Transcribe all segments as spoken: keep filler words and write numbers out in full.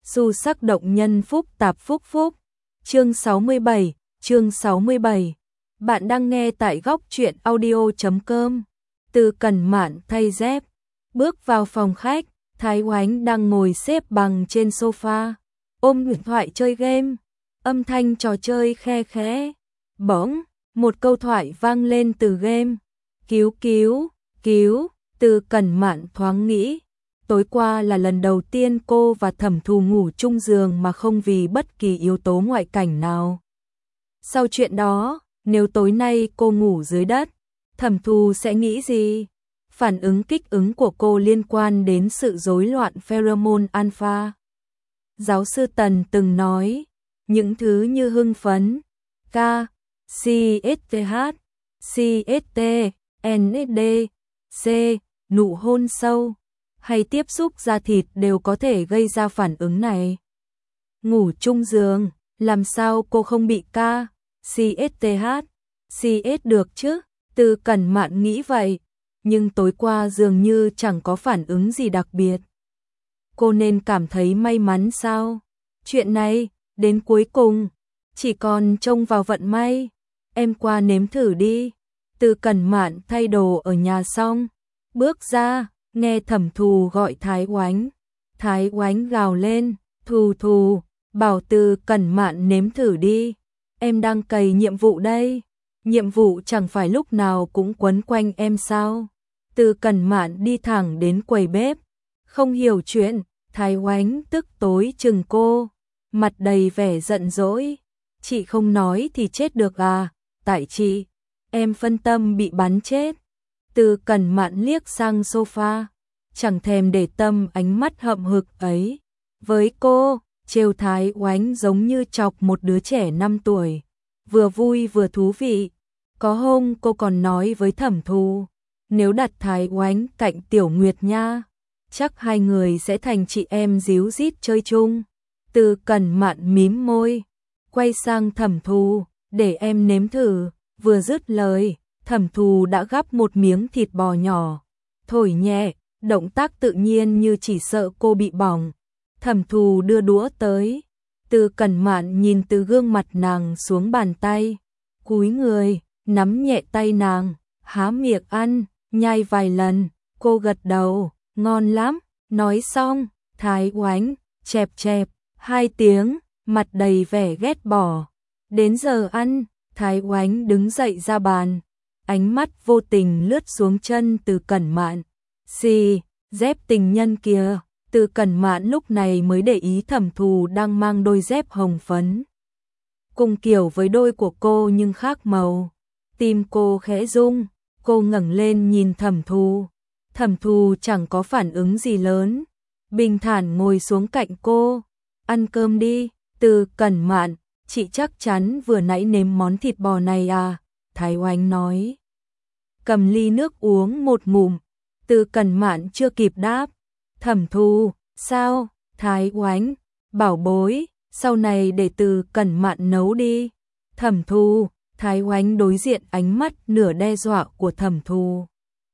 Xu sắc động nhân phúc tạp phúc phúc. Chương sáu mươi bảy, chương sáu mươi bảy. Bạn đang nghe tại góc truyện audio chấm com. Từ Cẩn Mạn thay dép, bước vào phòng khách, Thái Oánh đang ngồi xếp bằng trên sofa, ôm điện thoại chơi game. Âm thanh trò chơi khe khẽ. Bỗng, một câu thoại vang lên từ game. Cứu cứu, cứu, Từ Cẩn Mạn thoáng nghĩ. Tối qua là lần đầu tiên cô và Thẩm Thù ngủ chung giường mà không vì bất kỳ yếu tố ngoại cảnh nào. Sau chuyện đó, nếu tối nay cô ngủ dưới đất, Thẩm Thù sẽ nghĩ gì? Phản ứng kích ứng của cô liên quan đến sự rối loạn pheromone alpha. Giáo sư Tần từng nói, những thứ như hưng phấn, K, C S T H, C S T, N S D, C, nụ hôn sâu, hay tiếp xúc da thịt đều có thể gây ra phản ứng này. Ngủ chung giường, làm sao cô không bị K, C S T H, C S được chứ? Từ Cẩn Mạn nghĩ vậy, nhưng tối qua dường như chẳng có phản ứng gì đặc biệt. Cô nên cảm thấy may mắn sao? Chuyện này, đến cuối cùng, chỉ còn trông vào vận may. Em qua nếm thử đi. Từ Cẩn Mạn thay đồ ở nhà xong, bước ra, nghe Thẩm Thù gọi Thái Oánh. Thái Oánh gào lên, Thù Thù, bảo Từ Cẩn Mạn nếm thử đi. Em đang cày nhiệm vụ đây. Nhiệm vụ chẳng phải lúc nào cũng quấn quanh em sao? Từ Cẩn Mạn đi thẳng đến quầy bếp. Không hiểu chuyện, Thái Oánh tức tối chừng cô, mặt đầy vẻ giận dỗi. Chị không nói thì chết được à? Tại chị, em phân tâm bị bắn chết. Từ Cẩn Mạn liếc sang sofa, chẳng thèm để tâm ánh mắt hậm hực ấy. Với cô, trêu Thái Oánh giống như chọc một đứa trẻ năm tuổi, vừa vui vừa thú vị. Có hôm cô còn nói với Thẩm Thù, nếu đặt Thái Oánh cạnh Tiểu Nguyệt Nha, chắc hai người sẽ thành chị em díu dít chơi chung. Từ Cẩn Mạn mím môi, quay sang Thẩm Thù, để em nếm thử. Vừa dứt lời, Thẩm Thù đã gắp một miếng thịt bò nhỏ, thổi nhẹ, động tác tự nhiên như chỉ sợ cô bị bỏng. Thẩm Thù đưa đũa tới, Từ Cẩn Mạn nhìn từ gương mặt nàng xuống bàn tay, cúi người, nắm nhẹ tay nàng, há miệng ăn, nhai vài lần. Cô gật đầu, ngon lắm. Nói xong, Thái Oánh chẹp chẹp hai tiếng, mặt đầy vẻ ghét bỏ. Đến giờ ăn, Thái Oánh đứng dậy ra bàn, ánh mắt vô tình lướt xuống chân Từ Cẩn Mạn. Xì, dép tình nhân kìa. Từ Cẩn Mạn lúc này mới để ý Thẩm Thù đang mang đôi dép hồng phấn, cùng kiểu với đôi của cô nhưng khác màu. Tim cô khẽ rung, cô ngẩng lên nhìn Thẩm Thù. Thẩm Thù chẳng có phản ứng gì lớn, bình thản ngồi xuống cạnh cô. Ăn cơm đi. Từ Cẩn Mạn, chị chắc chắn vừa nãy nếm món thịt bò này à? Thái Oánh nói. Cầm ly nước uống một ngụm. Từ Cẩn Mạn chưa kịp đáp. Thẩm Thù, sao? Thái Oánh, bảo bối, sau này để Từ Cẩn Mạn nấu đi. Thẩm Thù, Thái Oánh đối diện ánh mắt nửa đe dọa của Thẩm Thù,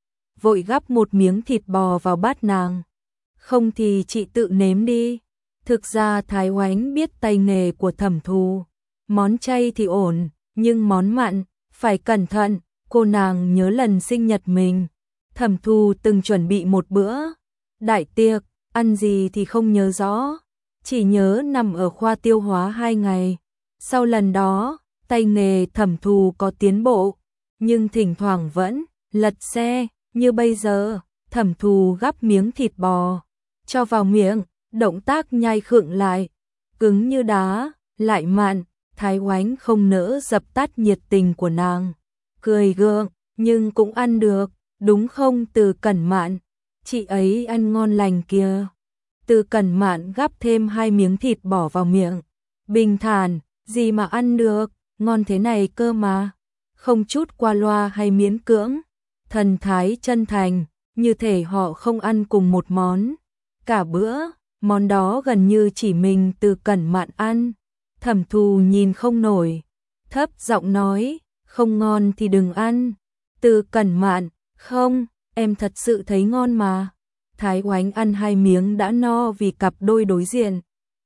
vội gắp một miếng thịt bò vào bát nàng. Không thì chị tự nếm đi. Thực ra Thái Oánh biết tay nghề của Thẩm Thù, món chay thì ổn, nhưng món mặn phải cẩn thận. Cô nàng nhớ lần sinh nhật mình, Thẩm Thù từng chuẩn bị một bữa đại tiệc, ăn gì thì không nhớ rõ, chỉ nhớ nằm ở khoa tiêu hóa hai ngày. Sau lần đó, tay nghề Thẩm Thù có tiến bộ, nhưng thỉnh thoảng vẫn lật xe. Như bây giờ, Thẩm Thù gắp miếng thịt bò, cho vào miệng, động tác nhai khựng lại, cứng như đá, lại mặn. Thái Oánh không nỡ dập tắt nhiệt tình của nàng, cười gượng, nhưng cũng ăn được, đúng không Từ Cẩn Mạn? Chị ấy ăn ngon lành kìa. Từ Cẩn Mạn gắp thêm hai miếng thịt bỏ vào miệng, bình thản, gì mà ăn được, ngon thế này cơ mà. Không chút qua loa hay miễn cưỡng, thần thái chân thành, như thể họ không ăn cùng một món. Cả bữa, món đó gần như chỉ mình Từ Cẩn Mạn ăn. Thẩm Thù nhìn không nổi, thấp giọng nói, không ngon thì đừng ăn. Từ Cẩn Mạn, không, em thật sự thấy ngon mà. Thái Oánh ăn hai miếng đã no vì cặp đôi đối diện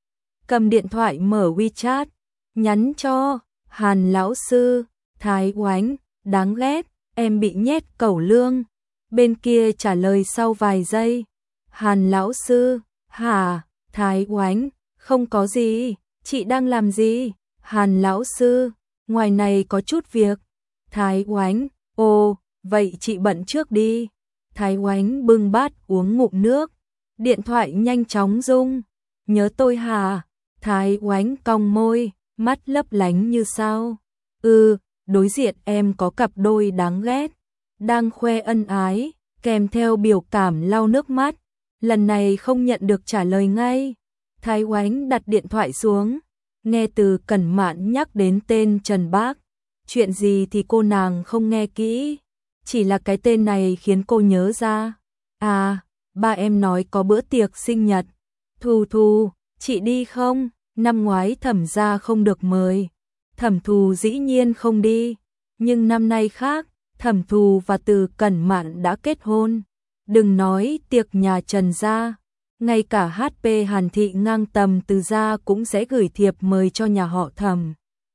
cầm điện thoại mở WeChat, nhắn cho Hàn lão sư, Thái Oánh, đáng ghét, em bị nhét cẩu lương. Bên kia trả lời sau vài giây, Hàn lão sư, hả, Thái Oánh, không có gì, chị đang làm gì? Hàn lão sư, ngoài này có chút việc. Thái Oánh, ồ, vậy chị bận trước đi. Thái Oánh bưng bát uống ngụm nước, điện thoại nhanh chóng rung. Nhớ tôi hả? Thái Oánh cong môi, mắt lấp lánh như sao. Ừ, đối diện em có cặp đôi đáng ghét, đang khoe ân ái, kèm theo biểu cảm lau nước mắt. Lần này không nhận được trả lời ngay. Thái Oánh đặt điện thoại xuống, nghe Từ Cẩn Mạn nhắc đến tên Trần Bác. Chuyện gì thì cô nàng không nghe kỹ, chỉ là cái tên này khiến cô nhớ ra. À, ba em nói có bữa tiệc sinh nhật. Thù Thù, chị đi không? Năm ngoái Thẩm gia không được mời, Thẩm Thù dĩ nhiên không đi. Nhưng năm nay khác, Thẩm Thù và Từ Cẩn Mạn đã kết hôn. Đừng nói tiệc nhà Trần gia, ngay cả hát pê Hàn Thị ngang tầm Từ gia cũng sẽ gửi thiệp mời cho nhà họ Thẩm.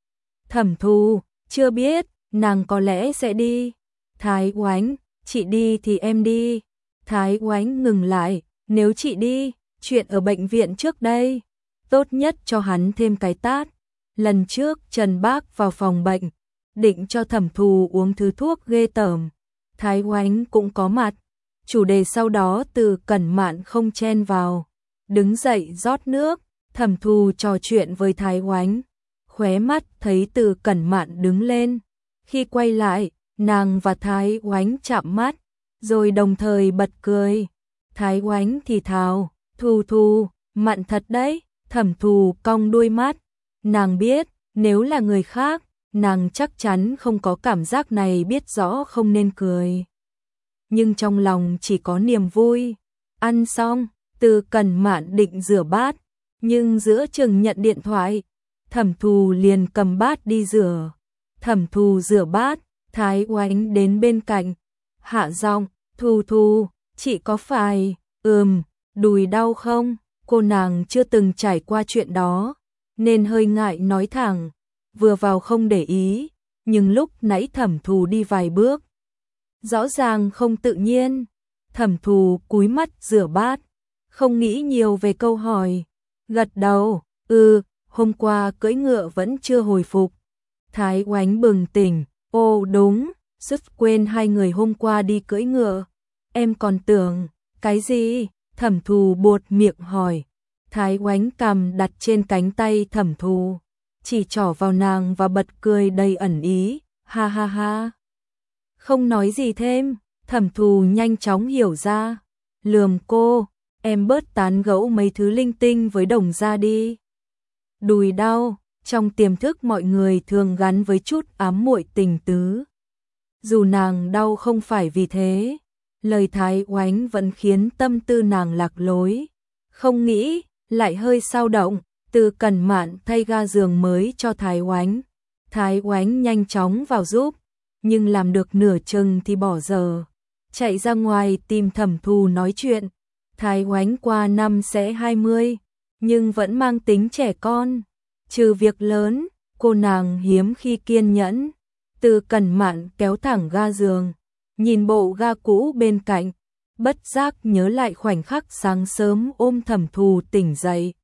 Thẩm Thù, chưa biết, nàng có lẽ sẽ đi. Thái Oánh, chị đi thì em đi. Thái Oánh ngừng lại, nếu chị đi, chuyện ở bệnh viện trước đây, tốt nhất cho hắn thêm cái tát. Lần trước Trần Bác vào phòng bệnh, định cho Thẩm Thù uống thứ thuốc ghê tởm. Thái Oánh cũng có mặt. Chủ đề sau đó Từ Cẩn Mạn không chen vào, đứng dậy rót nước. Thẩm Thù trò chuyện với Thái Oánh, khóe mắt thấy Từ Cẩn Mạn đứng lên. Khi quay lại, nàng và Thái Oánh chạm mắt, rồi đồng thời bật cười. Thái Oánh thì thào, Thù Thù, mặn thật đấy. Thẩm Thù cong đuôi mắt, nàng biết, nếu là người khác, nàng chắc chắn không có cảm giác này, biết rõ không nên cười. Nhưng trong lòng chỉ có niềm vui. Ăn xong, Từ Cẩn Mạn định rửa bát, nhưng giữa chừng nhận điện thoại, Thẩm Thù liền cầm bát đi rửa. Thẩm Thù rửa bát, Thái Oánh đến bên cạnh, hạ giọng, Thù Thù, chị có phải, ừm, đùi đau không? Cô nàng chưa từng trải qua chuyện đó, nên hơi ngại nói thẳng, vừa vào không để ý, nhưng lúc nãy Thẩm Thù đi vài bước, rõ ràng không tự nhiên. Thẩm Thù cúi mắt rửa bát, không nghĩ nhiều về câu hỏi, gật đầu, ừ, hôm qua cưỡi ngựa vẫn chưa hồi phục. Thái Oánh bừng tỉnh, ô đúng, sứt quên hai người hôm qua đi cưỡi ngựa. Em còn tưởng, cái gì? Thẩm Thù buột miệng hỏi. Thái Oánh cằm đặt trên cánh tay Thẩm Thù, chỉ trỏ vào nàng và bật cười đầy ẩn ý, ha ha ha. Không nói gì thêm, Thẩm Thù nhanh chóng hiểu ra, lườm cô, em bớt tán gẫu mấy thứ linh tinh với Đồng gia đi. Đùi đau, trong tiềm thức mọi người thường gắn với chút ám muội tình tứ. Dù nàng đau không phải vì thế, lời Thái Oánh vẫn khiến tâm tư nàng lạc lối. Không nghĩ, lại hơi sao động. Từ Cẩn Mạn thay ga giường mới cho Thái Oánh. Thái Oánh nhanh chóng vào giúp, nhưng làm được nửa chừng thì bỏ giờ, chạy ra ngoài tìm Thẩm Thù nói chuyện. Thái Oánh qua năm sẽ hai mươi, nhưng vẫn mang tính trẻ con. Trừ việc lớn, cô nàng hiếm khi kiên nhẫn. Từ Cẩn Mạn kéo thẳng ga giường, nhìn bộ ga cũ bên cạnh, bất giác nhớ lại khoảnh khắc sáng sớm ôm Thẩm Thù tỉnh dậy.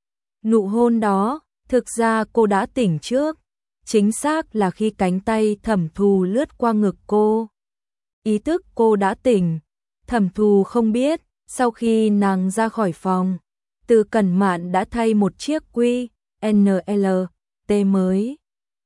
Nụ hôn đó, thực ra cô đã tỉnh trước, chính xác là khi cánh tay Thẩm Thù lướt qua ngực cô. Ý thức cô đã tỉnh, Thẩm Thù không biết, sau khi nàng ra khỏi phòng, Từ Cẩn Mạn đã thay một chiếc quy en lờ tê mới.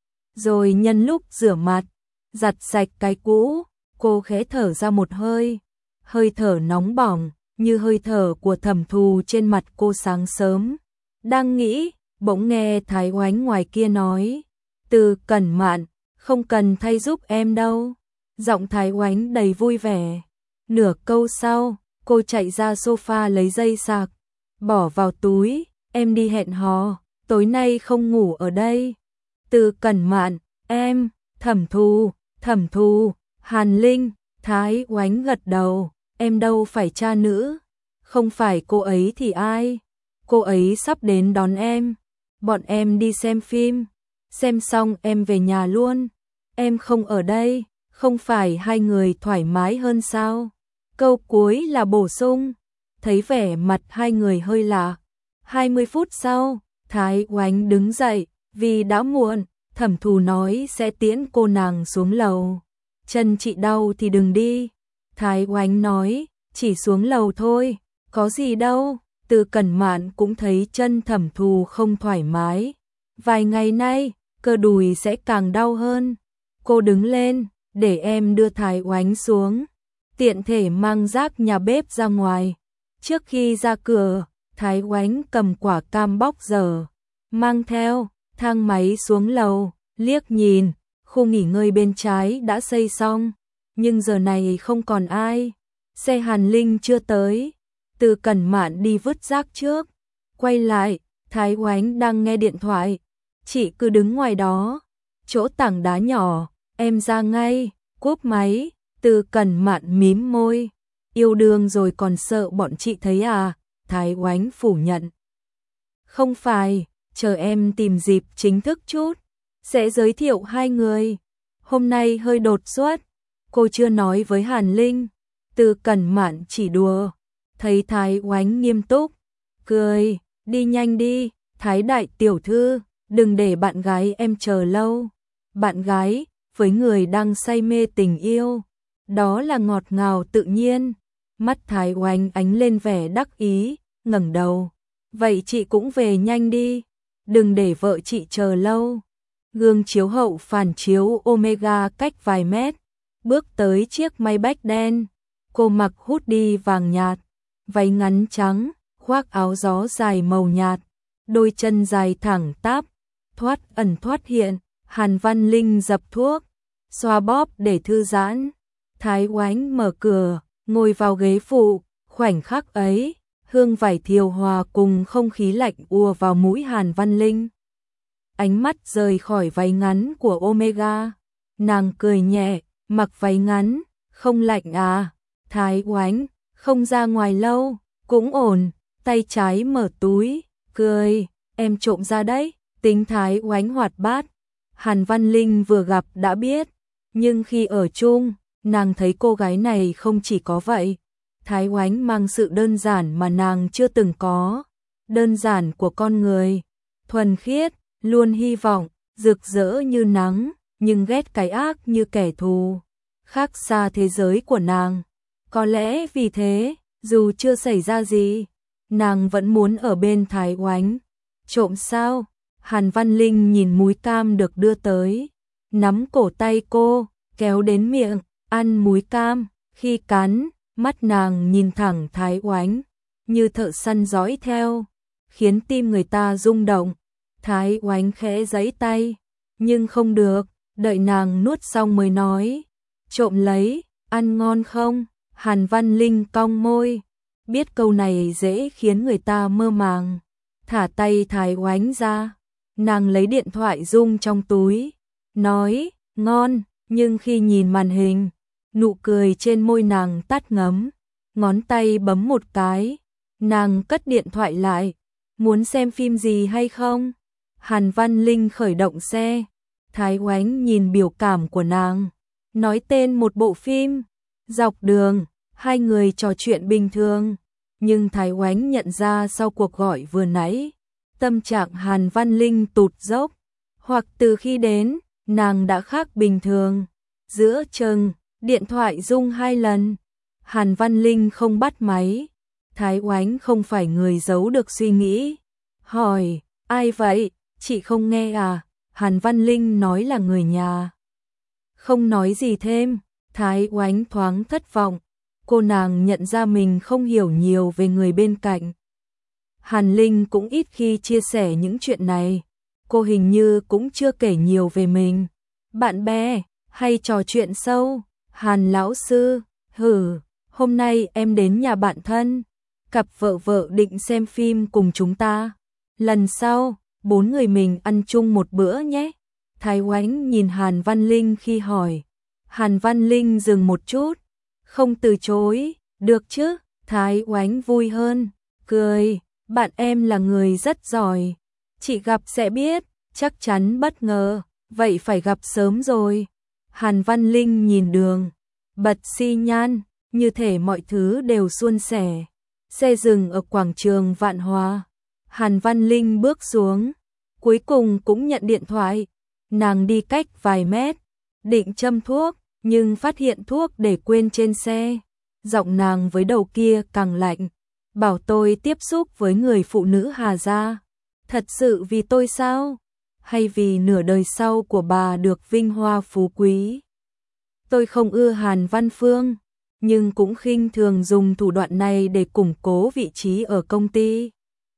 Rồi nhân lúc rửa mặt, giặt sạch cái cũ, cô khẽ thở ra một hơi, hơi thở nóng bỏng, như hơi thở của Thẩm Thù trên mặt cô sáng sớm. Đang nghĩ, bỗng nghe Thái Oánh ngoài kia nói, Từ Cẩn Mạn, không cần thay giúp em đâu. Giọng Thái Oánh đầy vui vẻ. Nửa câu sau, cô chạy ra sofa lấy dây sạc, bỏ vào túi, em đi hẹn hò, tối nay không ngủ ở đây. Từ Cẩn Mạn, em, Thẩm Thù, Thẩm Thù, Hàn Linh. Thái Oánh gật đầu, em đâu phải cha nữ, không phải cô ấy thì ai, cô ấy sắp đến đón em. bọn em đi xem phim, xem xong em về nhà luôn, em không ở đây, không phải hai người thoải mái hơn sao? Câu cuối là bổ sung, thấy vẻ mặt hai người hơi lạ. hai mươi phút sau, Thái Oánh đứng dậy, vì đã muộn, Thẩm Thù nói sẽ tiễn cô nàng xuống lầu. Chân chị đau thì đừng đi. Thái Oánh nói, chỉ xuống lầu thôi, có gì đâu. Từ Cẩn Mạn cũng thấy chân Thẩm Thù không thoải mái. Vài ngày nay, cơ đùi sẽ càng đau hơn. Cô đứng lên, để em đưa Thái Oánh xuống. Tiện thể mang rác nhà bếp ra ngoài. Trước khi ra cửa, Thái Oánh cầm quả cam bóc dở, mang theo, thang máy xuống lầu, liếc nhìn, khu nghỉ ngơi bên trái đã xây xong, nhưng giờ này không còn ai. Xe Hàn Linh chưa tới. Từ Cẩn Mạn đi vứt rác trước, quay lại, Thái Oánh đang nghe điện thoại. Chị cứ đứng ngoài đó, chỗ tảng đá nhỏ, em ra ngay, cúp máy. Từ Cẩn Mạn mím môi, yêu đương rồi còn sợ bọn chị thấy à? Thái Oánh phủ nhận. Không phải, chờ em tìm dịp chính thức chút, sẽ giới thiệu hai người. Hôm nay hơi đột xuất, cô chưa nói với Hàn Linh. Từ Cẩn Mạn chỉ đùa, thấy Thái Oánh nghiêm túc, cười, đi nhanh đi, Thái đại tiểu thư, đừng để bạn gái em chờ lâu. Bạn gái, với người đang say mê tình yêu, đó là ngọt ngào tự nhiên. Mắt Thái Oánh ánh lên vẻ đắc ý, ngẩng đầu. Vậy chị cũng về nhanh đi, đừng để vợ chị chờ lâu. Gương chiếu hậu phản chiếu Omega cách vài mét, bước tới chiếc Maybach đen. Cô mặc hoodie vàng nhạt, váy ngắn trắng, khoác áo gió dài màu nhạt, đôi chân dài thẳng tắp, thoát ẩn thoát hiện. Hàn Văn Linh dập thuốc, xoa bóp để thư giãn. Thái Oánh mở cửa, ngồi vào ghế phụ, khoảnh khắc ấy, hương vải thiều hòa cùng không khí lạnh ùa vào mũi Hàn Văn Linh. Ánh mắt rời khỏi váy ngắn của Omega, nàng cười nhẹ, mặc váy ngắn, không lạnh à? Thái Oánh, không ra ngoài lâu, cũng ổn, tay trái mở túi, cười, em trộm ra đấy, tính Thái Oánh hoạt bát. Hàn Văn Linh vừa gặp đã biết, nhưng khi ở chung, nàng thấy cô gái này không chỉ có vậy. Thái Oánh mang sự đơn giản mà nàng chưa từng có, đơn giản của con người, thuần khiết, luôn hy vọng, rực rỡ như nắng, nhưng ghét cái ác như kẻ thù, khác xa thế giới của nàng. Có lẽ vì thế, dù chưa xảy ra gì, nàng vẫn muốn ở bên Thái Oánh. Trộm sao? Hàn Văn Linh nhìn múi cam được đưa tới, nắm cổ tay cô, kéo đến miệng, ăn múi cam. Khi cắn, mắt nàng nhìn thẳng Thái Oánh, như thợ săn dõi theo, khiến tim người ta rung động. Thái Oánh khẽ giãy tay, nhưng không được, đợi nàng nuốt xong mới nói, trộm lấy, ăn ngon không? Hàn Văn Linh cong môi, biết câu này dễ khiến người ta mơ màng, thả tay Thái Oánh ra. Nàng lấy điện thoại rung trong túi, nói, ngon, nhưng khi nhìn màn hình, nụ cười trên môi nàng tắt ngấm, ngón tay bấm một cái, nàng cất điện thoại lại, muốn xem phim gì hay không? Hàn Văn Linh khởi động xe, Thái Oánh nhìn biểu cảm của nàng, nói tên một bộ phim. Dọc đường, hai người trò chuyện bình thường, nhưng Thái Oánh nhận ra sau cuộc gọi vừa nãy, tâm trạng Hàn Văn Linh tụt dốc, hoặc từ khi đến, nàng đã khác bình thường. Giữa chừng, điện thoại rung hai lần, Hàn Văn Linh không bắt máy. Thái Oánh không phải người giấu được suy nghĩ, hỏi, ai vậy, chị không nghe à? Hàn Văn Linh nói là người nhà. Không nói gì thêm, Thái Oánh thoáng thất vọng, cô nàng nhận ra mình không hiểu nhiều về người bên cạnh. Hàn Linh cũng ít khi chia sẻ những chuyện này, cô hình như cũng chưa kể nhiều về mình. Bạn bè, hay trò chuyện sâu? Hàn lão sư, hử, hôm nay em đến nhà bạn thân, cặp vợ vợ định xem phim cùng chúng ta. Lần sau, bốn người mình ăn chung một bữa nhé. Thái Oánh nhìn Hàn Văn Linh khi hỏi. Hàn Văn Linh dừng một chút, không từ chối, được chứ? Thái Oánh vui hơn, cười, bạn em là người rất giỏi, Chị gặp sẽ biết, chắc chắn bất ngờ, vậy phải gặp sớm rồi. Hàn Văn Linh nhìn đường, bật xi nhan, như thể mọi thứ đều suôn sẻ. Xe dừng ở quảng trường Vạn Hòa. Hàn Văn Linh bước xuống, cuối cùng cũng nhận điện thoại. Nàng đi cách vài mét, định châm thuốc, nhưng phát hiện thuốc để quên trên xe. Giọng nàng với đầu kia càng lạnh, bảo tôi tiếp xúc với người phụ nữ Hà gia. Thật sự vì tôi sao? Hay vì nửa đời sau của bà được vinh hoa phú quý? Tôi không ưa Hàn Văn Phương, nhưng cũng khinh thường dùng thủ đoạn này để củng cố vị trí ở công ty.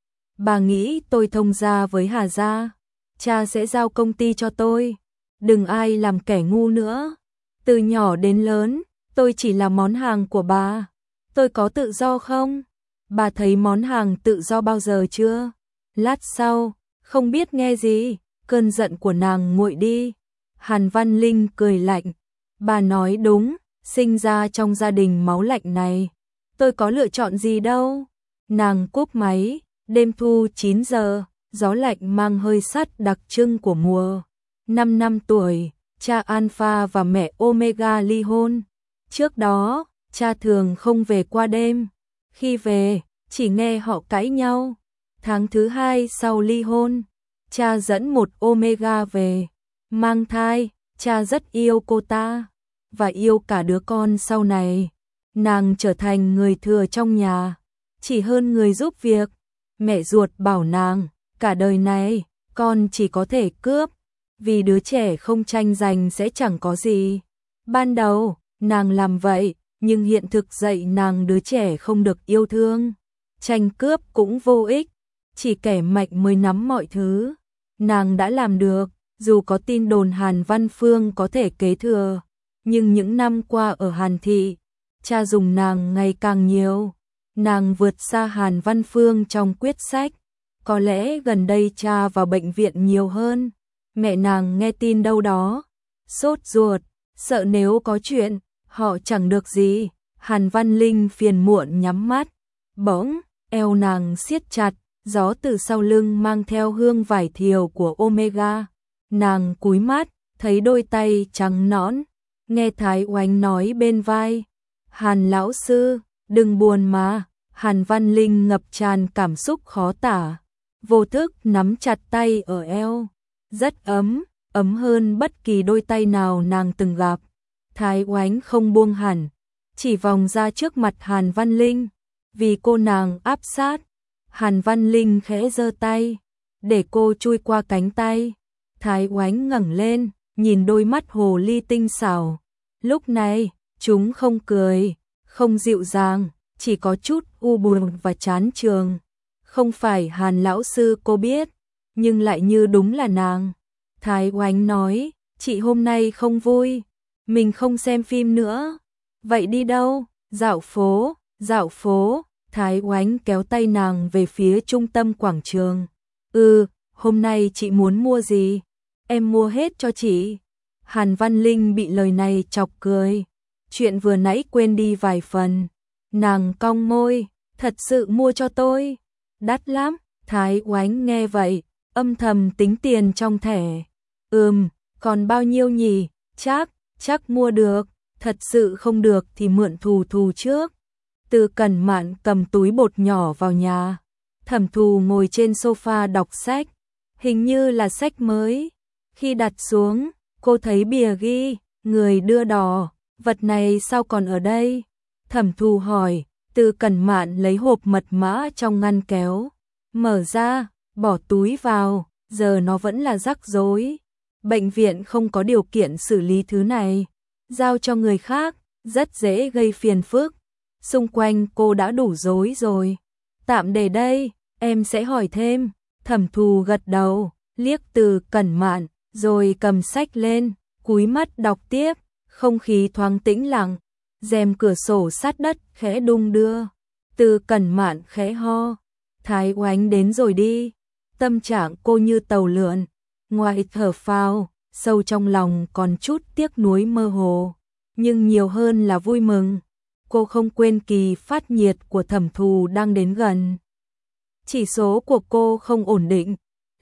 Bà nghĩ tôi thông gia với Hà gia, cha sẽ giao công ty cho tôi. Đừng ai làm kẻ ngu nữa. Từ nhỏ đến lớn, tôi chỉ là món hàng của bà. Tôi có tự do không? Bà thấy món hàng tự do bao giờ chưa? Lát sau, không biết nghe gì, cơn giận của nàng nguội đi. Hàn Văn Linh cười lạnh. Bà nói đúng, sinh ra trong gia đình máu lạnh này. Tôi có lựa chọn gì đâu. Nàng cúp máy, đêm thu chín giờ, gió lạnh mang hơi sắt đặc trưng của mùa. Năm năm tuổi, cha Alpha và mẹ Omega ly hôn. Trước đó, cha thường không về qua đêm. Khi về, chỉ nghe họ cãi nhau. Tháng thứ hai sau ly hôn, cha dẫn một Omega về. Mang thai, cha rất yêu cô ta, và yêu cả đứa con sau này. Nàng trở thành người thừa trong nhà, chỉ hơn người giúp việc. Mẹ ruột bảo nàng, cả đời này, con chỉ có thể cướp, vì đứa trẻ không tranh giành sẽ chẳng có gì. Ban đầu, nàng làm vậy, nhưng hiện thực dạy nàng đứa trẻ không được yêu thương. Tranh cướp cũng vô ích, chỉ kẻ mạnh mới nắm mọi thứ. Nàng đã làm được, dù có tin đồn Hàn Văn Phương có thể kế thừa. Nhưng những năm qua ở Hàn Thị, cha dùng nàng ngày càng nhiều. Nàng vượt xa Hàn Văn Phương trong quyết sách. Có lẽ gần đây cha vào bệnh viện nhiều hơn. Mẹ nàng nghe tin đâu đó, sốt ruột, sợ nếu có chuyện, họ chẳng được gì. Hàn Văn Linh phiền muộn nhắm mắt. Bỗng, eo nàng siết chặt, gió từ sau lưng mang theo hương vải thiều của Omega. Nàng cúi mắt, thấy đôi tay trắng nõn, nghe Thái Oánh nói bên vai. Hàn lão sư, đừng buồn mà. Hàn Văn Linh ngập tràn cảm xúc khó tả, vô thức nắm chặt tay ở eo. Rất ấm, ấm hơn bất kỳ đôi tay nào nàng từng gặp. Thái Oánh không buông hẳn, chỉ vòng ra trước mặt Hàn Văn Linh, vì cô nàng áp sát. Hàn Văn Linh khẽ giơ tay, để cô chui qua cánh tay. Thái Oánh ngẩng lên, nhìn đôi mắt hồ ly tinh xảo. Lúc này, chúng không cười, không dịu dàng, chỉ có chút u buồn và chán chường. Không phải Hàn lão sư cô biết, nhưng lại như đúng là nàng. Thái Oánh nói, chị hôm nay không vui, mình không xem phim nữa. Vậy đi đâu? Dạo phố, dạo phố. Thái Oánh kéo tay nàng về phía trung tâm quảng trường. Ừ, hôm nay chị muốn mua gì? Em mua hết cho chị. Hàn Văn Linh bị lời này chọc cười. Chuyện vừa nãy quên đi vài phần. Nàng cong môi, thật sự mua cho tôi. Đắt lắm. Thái Oánh nghe vậy, âm thầm tính tiền trong thẻ. Ừm, còn bao nhiêu nhỉ? Chắc, chắc mua được. Thật sự không được thì mượn Thù Thù trước. Từ Cẩn Mạn cầm túi bột nhỏ vào nhà. Thẩm Thù ngồi trên sofa đọc sách. Hình như là sách mới. Khi đặt xuống, cô thấy bìa ghi, người đưa đò. Vật này sao còn ở đây? Thẩm Thù hỏi. Từ Cẩn Mạn lấy hộp mật mã trong ngăn kéo. Mở ra, bỏ túi vào. Giờ nó vẫn là rắc rối. Bệnh viện không có điều kiện xử lý thứ này. Giao cho người khác, rất dễ gây phiền phức. Xung quanh cô đã đủ rối rồi. Tạm để đây, em sẽ hỏi thêm. Thẩm Thù gật đầu, liếc Từ Cẩn Mạn, rồi cầm sách lên, cúi mắt đọc tiếp. Không khí thoáng tĩnh lặng, rèm cửa sổ sát đất khẽ đung đưa. Từ Cẩn Mạn khẽ ho. Thái Oánh đến rồi đi. Tâm trạng cô như tàu lượn, ngoài thở phào, sâu trong lòng còn chút tiếc nuối mơ hồ, nhưng nhiều hơn là vui mừng. Cô không quên kỳ phát nhiệt của Thẩm Thù đang đến gần. Chỉ số của cô không ổn định,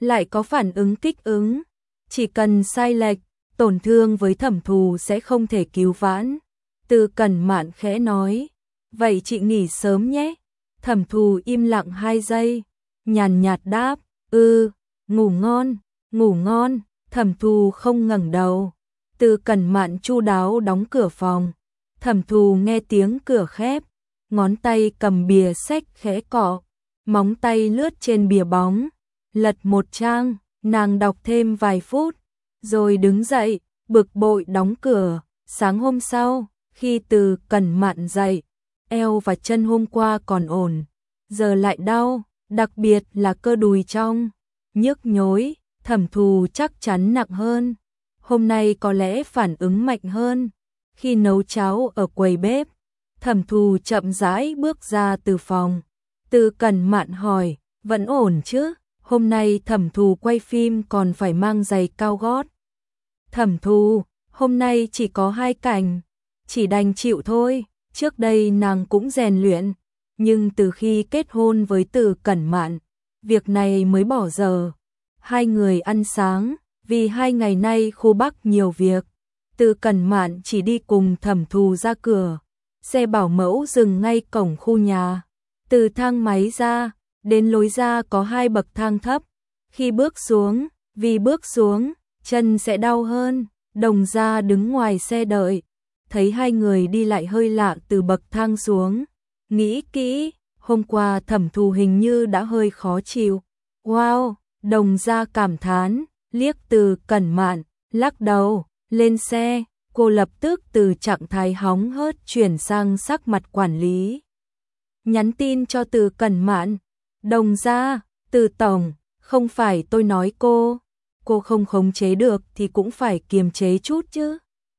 lại có phản ứng kích ứng. Chỉ cần sai lệch, tổn thương với Thẩm Thù sẽ không thể cứu vãn. Từ Cẩn Mạn khẽ nói, vậy chị nghỉ sớm nhé. Thẩm Thù im lặng hai giây, nhàn nhạt đáp, ư, ngủ ngon, ngủ ngon. Thẩm Thù không ngẩng đầu. Từ Cẩn Mạn chu đáo đóng cửa phòng. Thẩm Thù nghe tiếng cửa khép, ngón tay cầm bìa sách khẽ cọ, móng tay lướt trên bìa bóng, lật một trang, nàng đọc thêm vài phút, rồi đứng dậy, bực bội đóng cửa. Sáng hôm sau, khi Từ Cẩn Mạn dậy, eo và chân hôm qua còn ổn, giờ lại đau, đặc biệt là cơ đùi trong, nhức nhối. Thẩm Thù chắc chắn nặng hơn, hôm nay có lẽ phản ứng mạnh hơn. Khi nấu cháo ở quầy bếp, Thẩm Thù chậm rãi bước ra từ phòng. Từ Cẩn Mạn hỏi, vẫn ổn chứ? Hôm nay Thẩm Thù quay phim còn phải mang giày cao gót. Thẩm Thù, hôm nay chỉ có hai cảnh, chỉ đành chịu thôi. Trước đây nàng cũng rèn luyện, nhưng từ khi kết hôn với Từ Cẩn Mạn, việc này mới bỏ dở. Hai người ăn sáng, vì hai ngày nay khu Bắc nhiều việc. Từ Cẩn Mạn chỉ đi cùng Thẩm Thù ra cửa. Xe bảo mẫu dừng ngay cổng khu nhà. Từ thang máy ra, đến lối ra có hai bậc thang thấp. Khi bước xuống, vì bước xuống, chân sẽ đau hơn. Đồng Gia đứng ngoài xe đợi, thấy hai người đi lại hơi lạ từ bậc thang xuống. Nghĩ kỹ, hôm qua Thẩm Thù hình như đã hơi khó chịu. Wow, Đồng Gia cảm thán, liếc Từ Cẩn Mạn, lắc đầu, lên xe. Cô lập tức từ trạng thái hóng hớt chuyển sang sắc mặt quản lý. Nhắn tin cho Từ Cẩn Mạn, Đồng Gia, Từ tổng, không phải tôi nói cô, cô không khống chế được thì cũng phải kiềm chế chút chứ.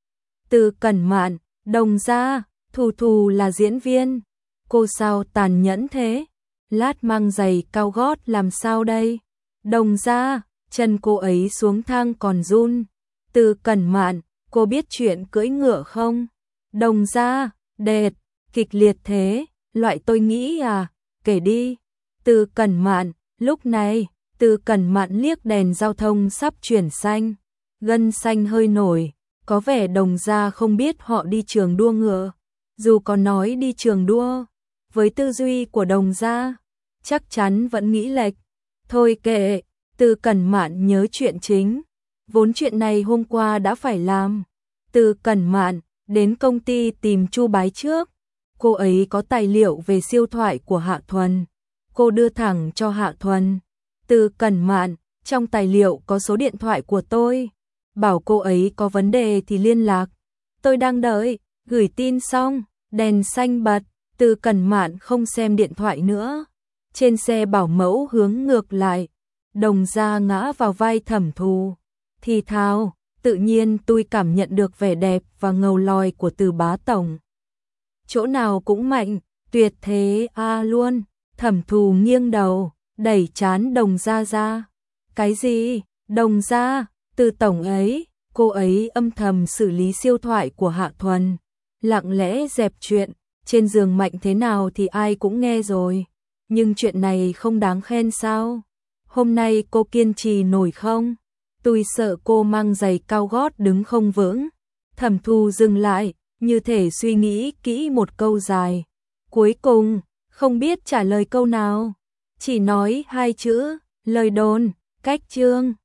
Từ Cẩn Mạn, Đồng Gia, Thù Thù là diễn viên, cô sao tàn nhẫn thế? Lát mang giày cao gót làm sao đây? Đồng Gia, chân cô ấy xuống thang còn run. Từ Cẩn Mạn, cô biết chuyện cưỡi ngựa không? Đồng Gia, đệt, kịch liệt thế, loại tôi nghĩ à, kể đi. Từ Cẩn Mạn, lúc này, Từ Cẩn Mạn liếc đèn giao thông sắp chuyển xanh, gân xanh hơi nổi, có vẻ Đồng Gia không biết họ đi trường đua ngựa. Dù có nói đi trường đua, với tư duy của Đồng Gia, chắc chắn vẫn nghĩ lệch. Thôi kệ, Từ Cẩn Mạn nhớ chuyện chính. Vốn chuyện này hôm qua đã phải làm. Từ Cẩn Mạn đến công ty tìm Chu Bái trước. Cô ấy có tài liệu về siêu thoại của Hạ Thuần. Cô đưa thẳng cho Hạ Thuần. Từ Cẩn Mạn, trong tài liệu có số điện thoại của tôi. Bảo cô ấy có vấn đề thì liên lạc. Tôi đang đợi. Gửi tin xong, đèn xanh bật. Từ Cẩn Mạn không xem điện thoại nữa. Trên xe bảo mẫu hướng ngược lại. Đồng Gia ngã vào vai Thẩm Thù. Thì thào, tự nhiên tôi cảm nhận được vẻ đẹp và ngầu lòi của Từ bá tổng. Chỗ nào cũng mạnh, tuyệt thế a à luôn. Thẩm Thù nghiêng đầu, đẩy trán Đồng Gia ra. Cái gì? Đồng Gia, Từ tổng ấy, cô ấy âm thầm xử lý siêu thoại của Hạ Thuần. Lặng lẽ dẹp chuyện, trên giường mạnh thế nào thì ai cũng nghe rồi. Nhưng chuyện này không đáng khen sao? Hôm nay cô kiên trì nổi không? Tôi sợ cô mang giày cao gót đứng không vững. Thẩm Thù dừng lại, như thể suy nghĩ kỹ một câu dài. Cuối cùng, không biết trả lời câu nào. Chỉ nói hai chữ, lời đồn, cách chương.